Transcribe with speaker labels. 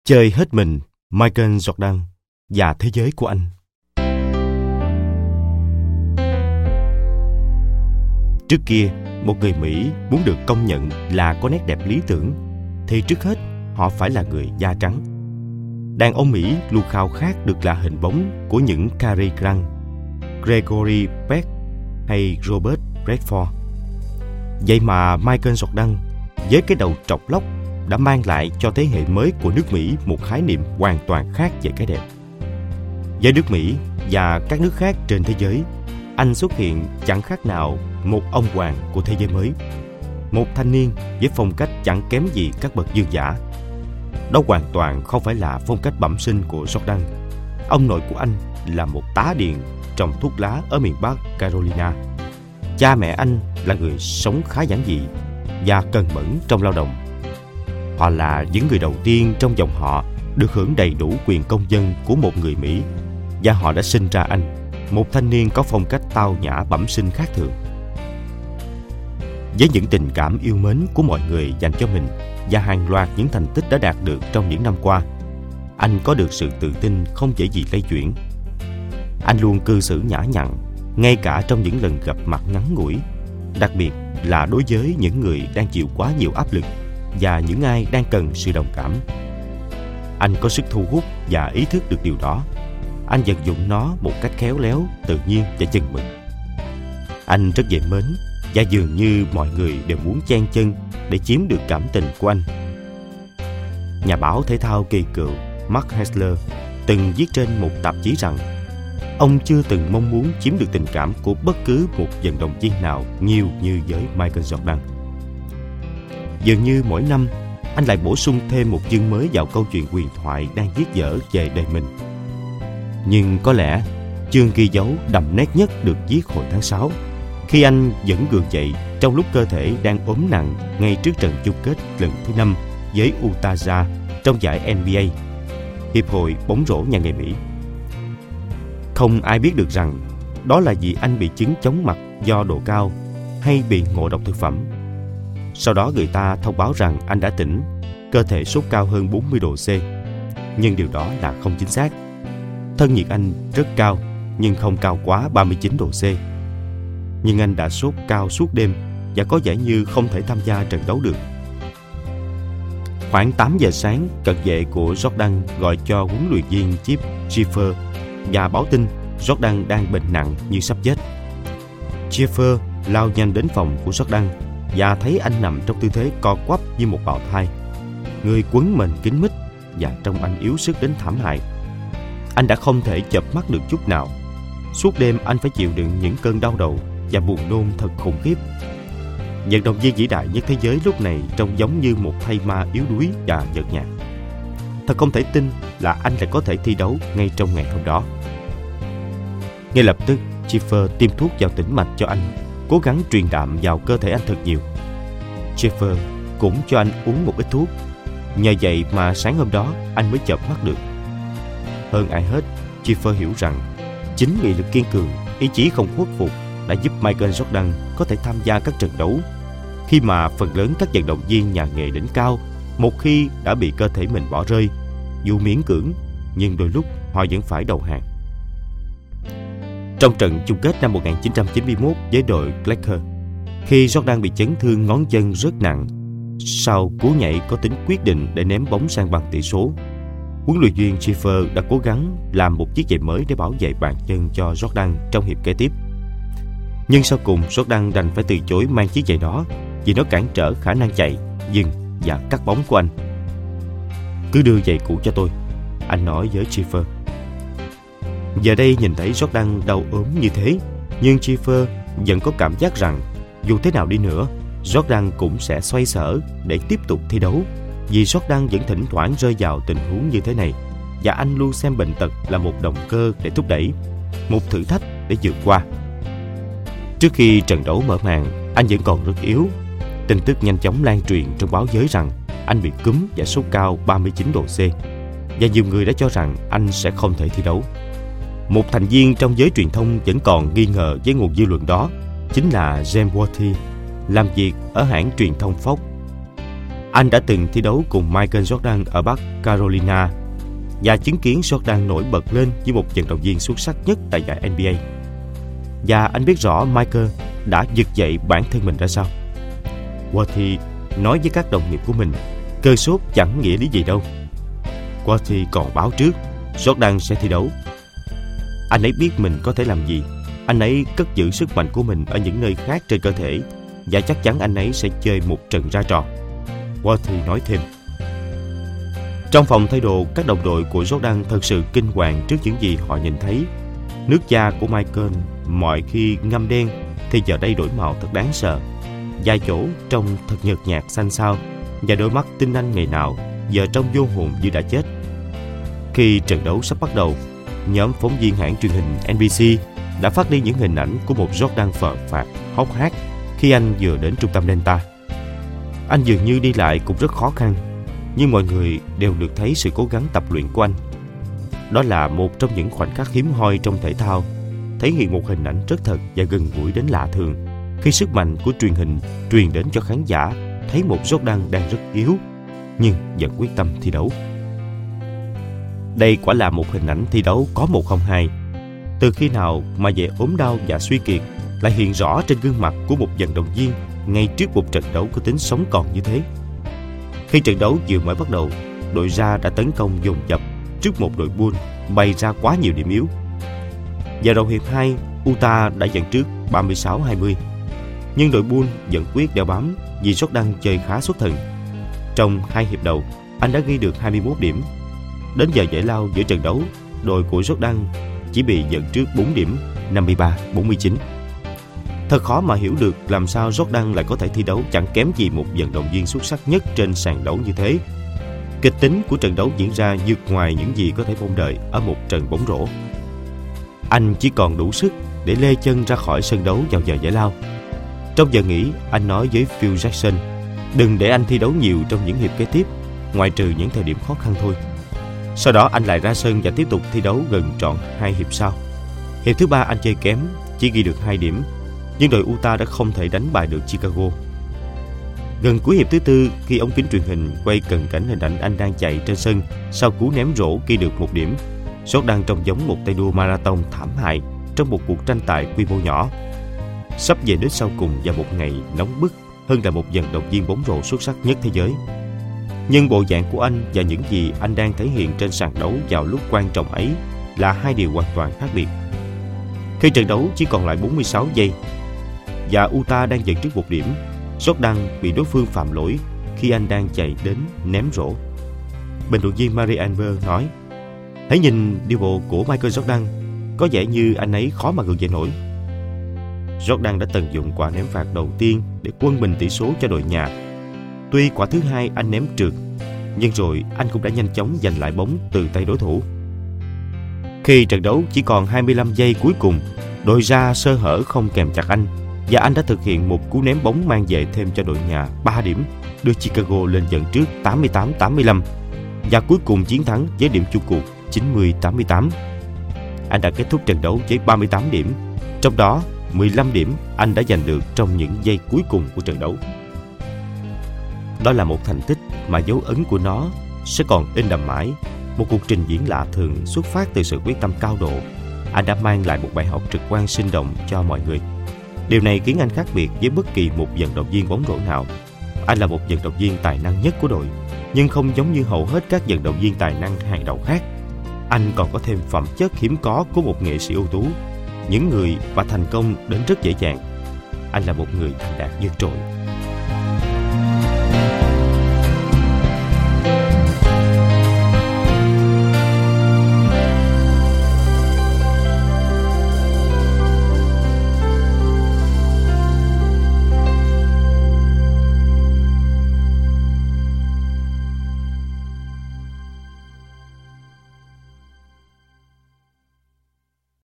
Speaker 1: Chơi hết mình, Michael Jordan và thế giới của anh. Trước kia, một người Mỹ muốn được công nhận là có nét đẹp lý tưởng, thì trước hết họ phải là người da trắng. Đàn ông Mỹ luôn khao khát được là hình bóng của những Cary Grant, Gregory Peck hay Robert Redford. Vậy mà Michael Jordan với cái đầu trọc lóc đã mang lại cho thế hệ mới của nước Mỹ một khái niệm hoàn toàn khác về cái đẹp. Với nước Mỹ và các nước khác trên thế giới, anh xuất hiện chẳng khác nào một ông hoàng của thế giới mới. Một thanh niên với phong cách chẳng kém gì các bậc vương giả. Đó hoàn toàn không phải là phong cách bẩm sinh của Jordan. Ông nội của anh là một tá điền trồng thuốc lá ở miền Bắc Carolina. Cha mẹ anh là người sống khá giản dị và cần mẫn trong lao động. Họ là những người đầu tiên trong dòng họ được hưởng đầy đủ quyền công dân của một người Mỹ, và họ đã sinh ra anh, một thanh niên có phong cách tao nhã bẩm sinh khác thường. Với những tình cảm yêu mến của mọi người dành cho mình và hàng loạt những thành tích đã đạt được trong những năm qua, anh có được sự tự tin không dễ gì lay chuyển. Anh luôn cư xử nhã nhặn, ngay cả trong những lần gặp mặt ngắn ngủi, đặc biệt là đối với những người đang chịu quá nhiều áp lực và những ai đang cần sự đồng cảm. Anh có sức thu hút và ý thức được điều đó. Anh vận dụng nó một cách khéo léo, tự nhiên và chừng mực. Anh rất dễ mến và dường như mọi người đều muốn chen chân để chiếm được cảm tình của anh. Nhà báo thể thao kỳ cựu Mark Hessler từng viết trên một tạp chí rằng ông chưa từng mong muốn chiếm được tình cảm của bất cứ một vận động viên nào nhiều như với Michael Jordan. Dường như mỗi năm, anh lại bổ sung thêm một chương mới vào câu chuyện huyền thoại đang viết dở về đời mình. Nhưng có lẽ chương ghi dấu đậm nét nhất được viết hồi tháng 6, khi anh vẫn gượng dậy trong lúc cơ thể đang ốm nặng ngay trước trận chung kết lần thứ 5 với Utah Jazz trong giải NBA, Hiệp hội bóng rổ nhà nghề Mỹ. Không ai biết được rằng đó là vì anh bị chứng chóng mặt do độ cao hay bị ngộ độc thực phẩm. Sau đó người ta thông báo rằng anh đã tỉnh, cơ thể sốt cao hơn 40 độ C. Nhưng điều đó là không chính xác. Thân nhiệt anh rất cao, nhưng không cao quá 39 độ C. Nhưng anh đã sốt cao suốt đêm và có vẻ như không thể tham gia trận đấu được. Khoảng 8 giờ sáng, cận vệ của Jordan gọi cho huấn luyện viên Chip Schiffer và báo tin Jordan đang bệnh nặng như sắp chết. Schiffer lao nhanh đến phòng của Jordan và thấy anh nằm trong tư thế co quắp như một bào thai. Người quấn mền kín mít và trông anh yếu sức đến thảm hại. Anh đã không thể chợp mắt được chút nào. Suốt đêm anh phải chịu đựng những cơn đau đầu và buồn nôn thật khủng khiếp. Vận động viên vĩ đại nhất thế giới lúc này trông giống như một thây ma yếu đuối và nhợt nhạt. Thật không thể tin là anh lại có thể thi đấu ngay trong ngày hôm đó. Ngay lập tức, Schiffer tiêm thuốc vào tĩnh mạch cho anh, cố gắng truyền đạm vào cơ thể anh thật nhiều. Schiffer cũng cho anh uống một ít thuốc. Nhờ vậy mà sáng hôm đó anh mới chợp mắt được. Hơn ai hết, Schiffer hiểu rằng chính nghị lực kiên cường, ý chí không khuất phục đã giúp Michael Jordan có thể tham gia các trận đấu, khi mà phần lớn các vận động viên nhà nghề đỉnh cao một khi đã bị cơ thể mình bỏ rơi, dù miễn cưỡng, nhưng đôi lúc họ vẫn phải đầu hàng. Trong trận chung kết năm 1991 với đội Lakers, khi Jordan bị chấn thương ngón chân rất nặng, sau cú nhảy có tính quyết định để ném bóng sang bằng tỷ số, huấn luyện viên Schiffer đã cố gắng làm một chiếc giày mới để bảo vệ bàn chân cho Jordan trong hiệp kế tiếp. Nhưng sau cùng Jordan đành phải từ chối mang chiếc giày đó vì nó cản trở khả năng chạy, dừng và cắt bóng của anh. "Cứ đưa giày cũ cho tôi," anh nói với Schiffer. Giờ đây nhìn thấy Jordan đau ốm như thế, nhưng Schiffer vẫn có cảm giác rằng dù thế nào đi nữa, Jordan cũng sẽ xoay sở để tiếp tục thi đấu, vì Jordan vẫn thỉnh thoảng rơi vào tình huống như thế này, và anh luôn xem bệnh tật là một động cơ để thúc đẩy, một thử thách để vượt qua. Trước khi trận đấu mở màn, anh vẫn còn rất yếu. Tin tức nhanh chóng lan truyền trong báo giới rằng anh bị cúm và sốt cao 39 độ C, và nhiều người đã cho rằng anh sẽ không thể thi đấu. Một thành viên trong giới truyền thông vẫn còn nghi ngờ với nguồn dư luận đó, chính là James Worthy, làm việc ở hãng truyền thông Fox. Anh đã từng thi đấu cùng Michael Jordan ở Bắc Carolina và chứng kiến Jordan nổi bật lên như một vận động viên xuất sắc nhất tại giải NBA. Và anh biết rõ Michael đã vực dậy bản thân mình ra sao. Worthy nói với các đồng nghiệp của mình, cơn sốt chẳng nghĩa lý gì đâu. Worthy còn báo trước Jordan sẽ thi đấu. Anh ấy biết mình có thể làm gì. Anh ấy cất giữ sức mạnh của mình ở những nơi khác trên cơ thể, và chắc chắn anh ấy sẽ chơi một trận ra trò. Worthy nói thêm. Trong phòng thay đồ, các đồng đội của Jordan thật sự kinh hoàng trước những gì họ nhìn thấy. Nước da của Michael mọi khi ngăm đen thì giờ đây đổi màu thật đáng sợ. Vài chỗ trông thật nhợt nhạt xanh xao, và đôi mắt tinh anh ngày nào giờ trông vô hồn như đã chết. Khi trận đấu sắp bắt đầu, nhóm phóng viên hãng truyền hình NBC đã phát đi những hình ảnh của một Jordan phờ phạc, hốc hác khi anh vừa đến trung tâm Delta. Anh dường như đi lại cũng rất khó khăn, nhưng mọi người đều được thấy sự cố gắng tập luyện của anh. Đó là một trong những khoảnh khắc hiếm hoi trong thể thao, thể hiện một hình ảnh rất thật và gần gũi đến lạ thường, khi sức mạnh của truyền hình truyền đến cho khán giả thấy một Jordan đang rất yếu, nhưng vẫn quyết tâm thi đấu. Đây quả là một hình ảnh thi đấu có 1-2. Từ khi nào mà vẻ ốm đau và suy kiệt lại hiện rõ trên gương mặt của một vận động viên ngay trước một trận đấu có tính sống còn như thế? Khi trận đấu vừa mới bắt đầu, đội Ra đã tấn công dồn dập trước một đội Bull bày ra quá nhiều điểm yếu. Vào đầu hiệp 2, Utah đã dẫn trước 36-20, nhưng đội Bull vẫn quyết đeo bám vì Jordan chơi khá xuất thần. Trong 2 hiệp đầu, anh đã ghi được 21 điểm. Đến giờ giải lao giữa trận đấu, đội của Jordan chỉ bị dẫn trước 4 điểm, 53-49. Thật khó mà hiểu được làm sao Jordan lại có thể thi đấu chẳng kém gì một vận động viên xuất sắc nhất trên sàn đấu như thế. Kịch tính của trận đấu diễn ra vượt ngoài những gì có thể mong đợi ở một trận bóng rổ. Anh chỉ còn đủ sức để lê chân ra khỏi sân đấu vào giờ giải lao. Trong giờ nghỉ, anh nói với Phil Jackson, đừng để anh thi đấu nhiều trong những hiệp kế tiếp, ngoại trừ những thời điểm khó khăn thôi. Sau đó anh lại ra sân và tiếp tục thi đấu gần trọn 2 hiệp sau. Hiệp thứ 3 anh chơi kém, chỉ ghi được 2 điểm, nhưng đội Utah đã không thể đánh bại được Chicago. Gần cuối hiệp thứ 4, khi ống kính truyền hình quay cận cảnh hình ảnh anh đang chạy trên sân sau cú ném rổ ghi được 1 điểm, Jordan trông giống một tay đua marathon thảm hại trong một cuộc tranh tài quy mô nhỏ. Sắp về đích sau cùng vào một ngày nóng bức hơn là một vận động viên bóng rổ xuất sắc nhất thế giới. Nhưng bộ dạng của anh và những gì anh đang thể hiện trên sàn đấu vào lúc quan trọng ấy là hai điều hoàn toàn khác biệt. Khi trận đấu chỉ còn lại 46 giây và Utah đang dẫn trước 1 điểm, Jordan bị đối phương phạm lỗi khi anh đang chạy đến ném rổ. Bình luận viên Mary Amber nói, hãy nhìn điều bộ của Michael Jordan, có vẻ như anh ấy khó mà gượng dậy nổi. Jordan đã tận dụng quả ném phạt đầu tiên để quân bình tỷ số cho đội nhà. Tuy quả thứ 2 anh ném trượt, nhưng rồi anh cũng đã nhanh chóng giành lại bóng từ tay đối thủ. Khi trận đấu chỉ còn 25 giây cuối cùng, đội Ra sơ hở không kèm chặt anh, và anh đã thực hiện một cú ném bóng mang về thêm cho đội nhà 3 điểm, đưa Chicago lên dẫn trước 88-85 và cuối cùng chiến thắng với điểm chung cuộc 90-88. Anh đã kết thúc trận đấu với 38 điểm, trong đó 15 điểm anh đã giành được trong những giây cuối cùng của trận đấu. Đó là một thành tích mà dấu ấn của nó sẽ còn in đậm mãi, một cuộc trình diễn lạ thường xuất phát từ sự quyết tâm cao độ. Anh đã mang lại một bài học trực quan sinh động cho mọi người. Điều này khiến anh khác biệt với bất kỳ một vận động viên bóng rổ nào. Anh là một vận động viên tài năng nhất của đội, nhưng không giống như hầu hết các vận động viên tài năng hàng đầu khác. Anh còn có thêm phẩm chất hiếm có của một nghệ sĩ ưu tú. Những người và thành công đến rất dễ dàng. Anh là một người thành đạt vượt trội.